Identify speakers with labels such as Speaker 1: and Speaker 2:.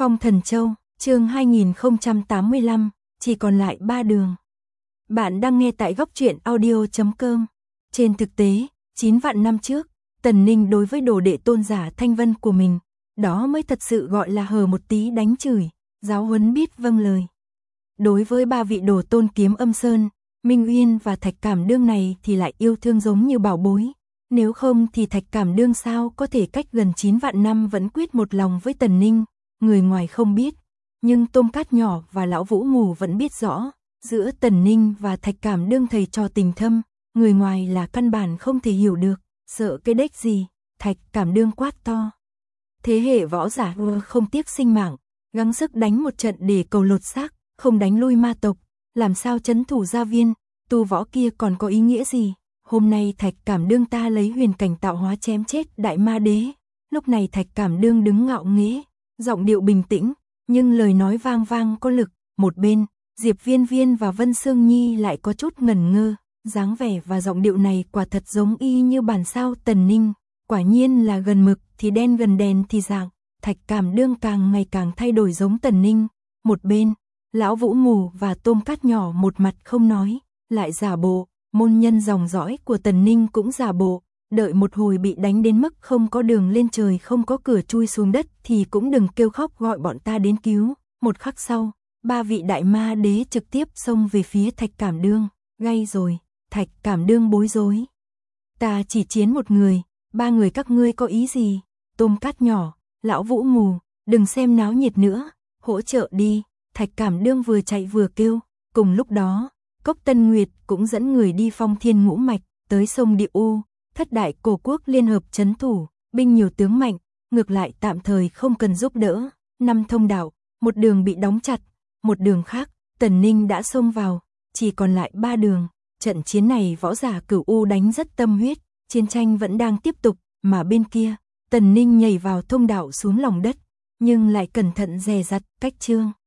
Speaker 1: Phong Thần Châu, chương 2085, chỉ còn lại 3 đường. Bạn đang nghe tại goctruyện.audio.com. Trên thực tế, 9 vạn năm trước, Tần Ninh đối với đồ đệ tôn giả Thanh Vân của mình, đó mới thật sự gọi là hờ một tí đánh chửi, giáo huấn biết vâng lời. Đối với 3 vị đồ tôn Kiếm Âm Sơn, Minh Uyên và Thạch Cảm Đương này thì lại yêu thương giống như bảo bối. Nếu không thì Thạch Cảm Đương sao có thể cách gần 9 vạn năm vẫn quyết một lòng với Tần Ninh, người ngoài không biết. Nhưng Tôm Cát Nhỏ và Lão Vũ Mù vẫn biết rõ, giữa Tần Ninh và Thạch Cảm Đương thầy trò tình thâm, người ngoài là căn bản không thể hiểu được, sợ cái đếch gì, Thạch Cảm Đương quát to. Thế hệ võ giả không tiếc sinh mạng, gắng sức đánh một trận để cầu lột xác, không đánh lui ma tộc, làm sao trấn thủ gia viên, tu võ kia còn có ý nghĩa gì? Hôm nay Thạch Cảm Đương ta lấy huyền cảnh tạo hóa chém chết đại ma đế. Lúc này Thạch Cảm Đương đứng ngạo nghễ, giọng điệu bình tĩnh, nhưng lời nói vang vang có lực. Một bên, Diệp Viên Viên và Vân Sương Nhi lại có chút ngẩn ngơ, dáng vẻ và giọng điệu này quả thật giống y như bản sao Tần Ninh, quả nhiên là gần mực thì đen gần đèn thì dạng. Thạch Cảm Đương càng ngày càng thay đổi giống Tần Ninh. Một bên, Lão Vũ Mù và Tôm Cát Nhỏ một mặt không nói, lại giả bộ. Môn nhân dòng dõi của Tần Ninh cũng giả bộ, đợi một hồi bị đánh đến mức không có đường lên trời không có cửa chui xuống đất thì cũng đừng kêu khóc gọi bọn ta đến cứu. Một khắc sau, 3 vị đại ma đế trực tiếp xông về phía Thạch Cảm Đương, gay rồi, Thạch Cảm Đương bối rối. Ta chỉ chiến một người, 3 người các ngươi có ý gì? Tôm Cát Nhỏ, Lão Vũ Mù, đừng xem náo nhiệt nữa, hỗ trợ đi, Thạch Cảm Đương vừa chạy vừa kêu. Cùng lúc đó, Cốc Tân Nguyệt cũng dẫn người đi Phong Thiên Ngũ Mạch, tới sông Địa U, thất đại cổ quốc liên hợp trấn thủ, binh nhiều tướng mạnh, ngược lại tạm thời không cần giúp đỡ. 5 thông đạo, một đường bị đóng chặt, một đường khác, Tần Ninh đã xông vào, chỉ còn lại 3 đường. Trận chiến này võ giả Cửu U đánh rất tâm huyết, chiến tranh vẫn đang tiếp tục, mà bên kia, Tần Ninh nhảy vào thông đạo xuống lòng đất, nhưng lại cẩn thận dè dặt, cách Trương